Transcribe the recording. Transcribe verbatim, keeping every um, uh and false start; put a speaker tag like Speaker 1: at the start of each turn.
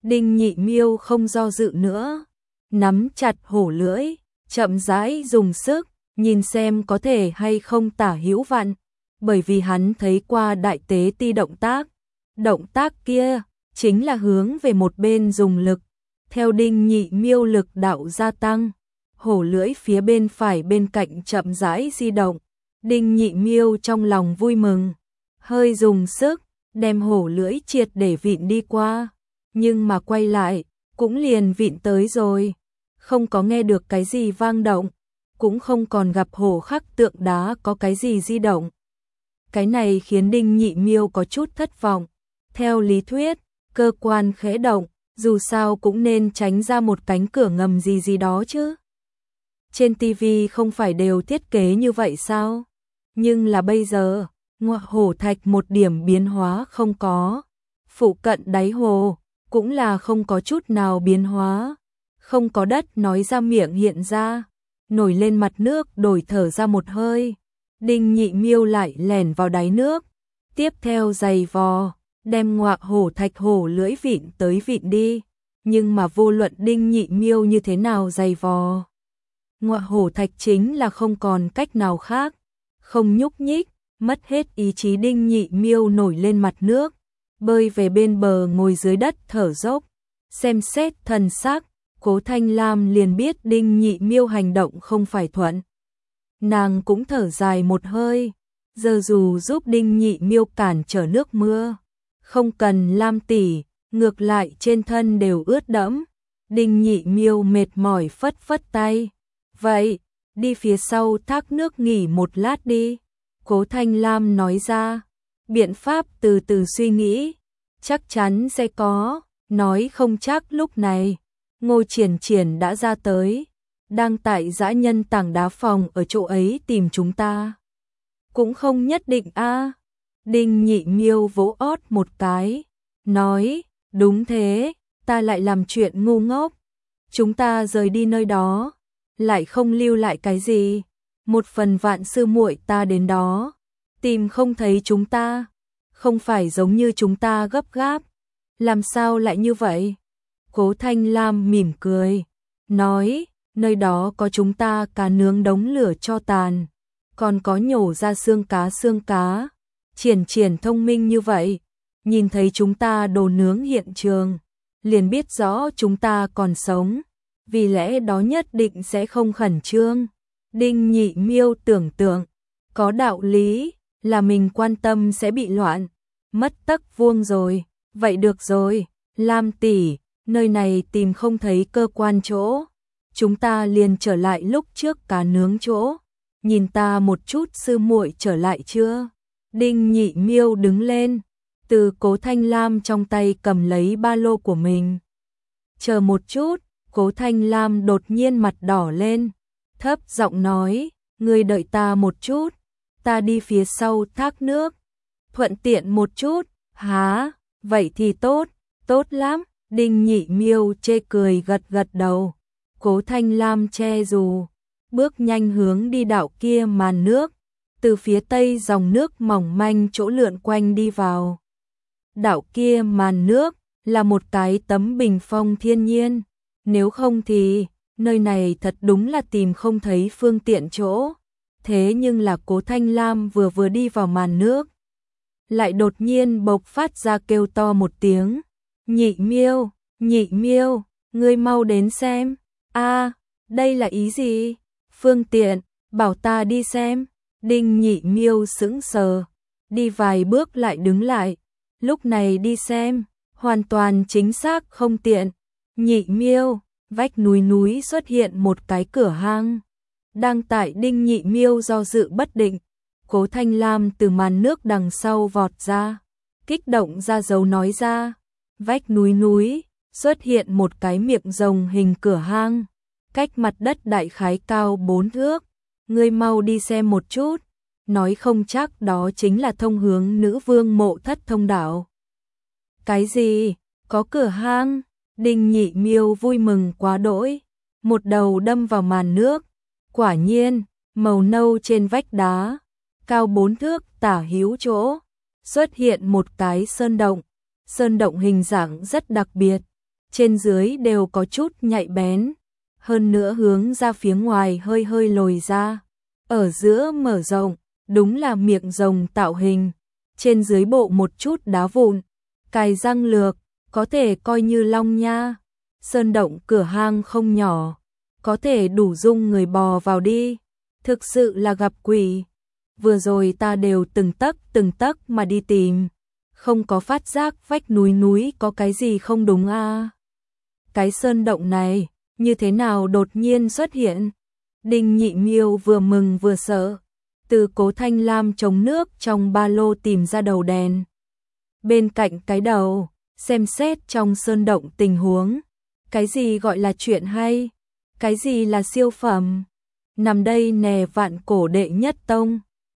Speaker 1: Đinh Nhị Miêu không do dự nữa, nắm chặt hổ lưỡi, chậm rãi dùng sức, nhìn xem có thể hay không tả hữu vặn, bởi vì hắn thấy qua Đại Tế Ti động tác. Động tác kia chính là hướng về một bên dùng lực. Theo Đinh Nhị Miêu lực đạo gia tăng, hổ lưỡi phía bên phải bên cạnh chậm rãi di động. Đinh Nhị Miêu trong lòng vui mừng, hơi dùng sức, đem hổ lưỡi triệt để vịn đi qua, nhưng mà quay lại, cũng liền vịn tới rồi, không có nghe được cái gì vang động, cũng không còn gặp hổ khắc tượng đá có cái gì di động. Cái này khiến Đinh Nhị Miêu có chút thất vọng. Theo lý thuyết, cơ quan khẽ động, dù sao cũng nên tránh ra một cánh cửa ngầm gì gì đó chứ. Trên ti vi không phải đều thiết kế như vậy sao? Nhưng là bây giờ, ngoại hổ thạch một điểm biến hóa không có. Phụ cận đáy hồ, cũng là không có chút nào biến hóa. Không có đất nói ra miệng hiện ra, nổi lên mặt nước đổi thở ra một hơi. Đinh Nhị Miêu lại lẻn vào đáy nước, tiếp theo giày vò, đem ngoại hổ thạch hổ lưỡi vịn tới vịn đi. Nhưng mà vô luận Đinh Nhị Miêu như thế nào giày vò, ngoại hổ thạch chính là không còn cách nào khác, không nhúc nhích, mất hết ý chí. Đinh Nhị Miêu nổi lên mặt nước, bơi về bên bờ ngồi dưới đất thở dốc, xem xét thần sắc, Cố Thanh Lam liền biết Đinh Nhị Miêu hành động không phải thuận. Nàng cũng thở dài một hơi, giờ dù giúp Đinh Nhị Miêu cản trở nước mưa, không cần Lam tỷ, ngược lại trên thân đều ướt đẫm. Đinh Nhị Miêu mệt mỏi phất phất tay, vậy, đi phía sau thác nước nghỉ một lát đi. Cố Thanh Lam nói ra, biện pháp từ từ suy nghĩ, chắc chắn sẽ có, nói không chắc lúc này, Ngô Triển Triển đã ra tới, đang tại dã nhân tảng đá phòng ở chỗ ấy tìm chúng ta. Cũng không nhất định a. Đinh Nhị Miêu vỗ ót một cái, nói, đúng thế, ta lại làm chuyện ngu ngốc. Chúng ta rời đi nơi đó, lại không lưu lại cái gì. Một phần vạn sư muội ta đến đó, tìm không thấy chúng ta, không phải giống như chúng ta gấp gáp. Làm sao lại như vậy? Cố Thanh Lam mỉm cười, nói, nơi đó có chúng ta cá nướng đống lửa cho tàn, còn có nhổ ra xương cá xương cá. Triển Triển thông minh như vậy, nhìn thấy chúng ta đồ nướng hiện trường, liền biết rõ chúng ta còn sống, vì lẽ đó nhất định sẽ không khẩn trương. Đinh Nhị Miêu tưởng tượng, có đạo lý, là mình quan tâm sẽ bị loạn, mất tấc vuông rồi. Vậy được rồi, Lam tỷ, nơi này tìm không thấy cơ quan chỗ, chúng ta liền trở lại lúc trước cá nướng chỗ. Nhìn ta một chút sư muội trở lại chưa? Đinh Nhị Miêu đứng lên, từ Cố Thanh Lam trong tay cầm lấy ba lô của mình. Chờ một chút, Cố Thanh Lam đột nhiên mặt đỏ lên, thấp giọng nói, ngươi đợi ta một chút, ta đi phía sau thác nước, thuận tiện một chút. Hả? Vậy thì tốt, tốt lắm. Đinh Nhị Miêu chê cười gật gật đầu. Cố Thanh Lam che dù, bước nhanh hướng đi đạo kia màn nước, từ phía tây dòng nước mỏng manh chỗ lượn quanh đi vào. Đạo kia màn nước là một cái tấm bình phong thiên nhiên, nếu không thì nơi này thật đúng là tìm không thấy phương tiện chỗ. Thế nhưng là Cố Thanh Lam vừa vừa đi vào màn nước, lại đột nhiên bộc phát ra kêu to một tiếng, Nhị Miêu, Nhị Miêu, ngươi mau đến xem. A, đây là ý gì? Phương tiện, bảo ta đi xem. Đinh Nhị Miêu sững sờ, đi vài bước lại đứng lại, lúc này đi xem, hoàn toàn chính xác không tiện. Nhị Miêu, vách núi núi xuất hiện một cái cửa hang. Đang tại Đinh Nhị Miêu do dự bất định, Cố Thanh Lam từ màn nước đằng sau vọt ra, kích động ra dấu nói ra, vách núi núi xuất hiện một cái miệng rồng hình cửa hang, cách mặt đất đại khái cao bốn thước, ngươi mau đi xem một chút, nói không chắc đó chính là thông hướng nữ vương mộ thất thông đạo. Cái gì? Có cửa hang? Đinh Nhị Miêu vui mừng quá đỗi, một đầu đâm vào màn nước, quả nhiên, màu nâu trên vách đá, cao bốn thước tả hữu chỗ, xuất hiện một cái sơn động. Sơn động hình dạng rất đặc biệt, trên dưới đều có chút nhạy bén, hơn nữa hướng ra phía ngoài hơi hơi lồi ra, ở giữa mở rộng, đúng là miệng rồng tạo hình, trên dưới bộ một chút đá vụn, cài răng lược, có thể coi như long nha. Sơn động cửa hang không nhỏ, có thể đủ dung người bò vào đi, thực sự là gặp quỷ. Vừa rồi ta đều từng tấc từng tấc mà đi tìm, không có phát giác vách núi núi có cái gì không đúng a. Cái sơn động này, như thế nào đột nhiên xuất hiện? Đinh Nhị Miêu vừa mừng vừa sợ, từ Cố Thanh Lam chống nước trong ba lô tìm ra đầu đèn. Bên cạnh cái đầu, xem xét trong sơn động tình huống, cái gì gọi là chuyện hay, cái gì là siêu phẩm. Nằm đây nè vạn cổ đệ nhất tông.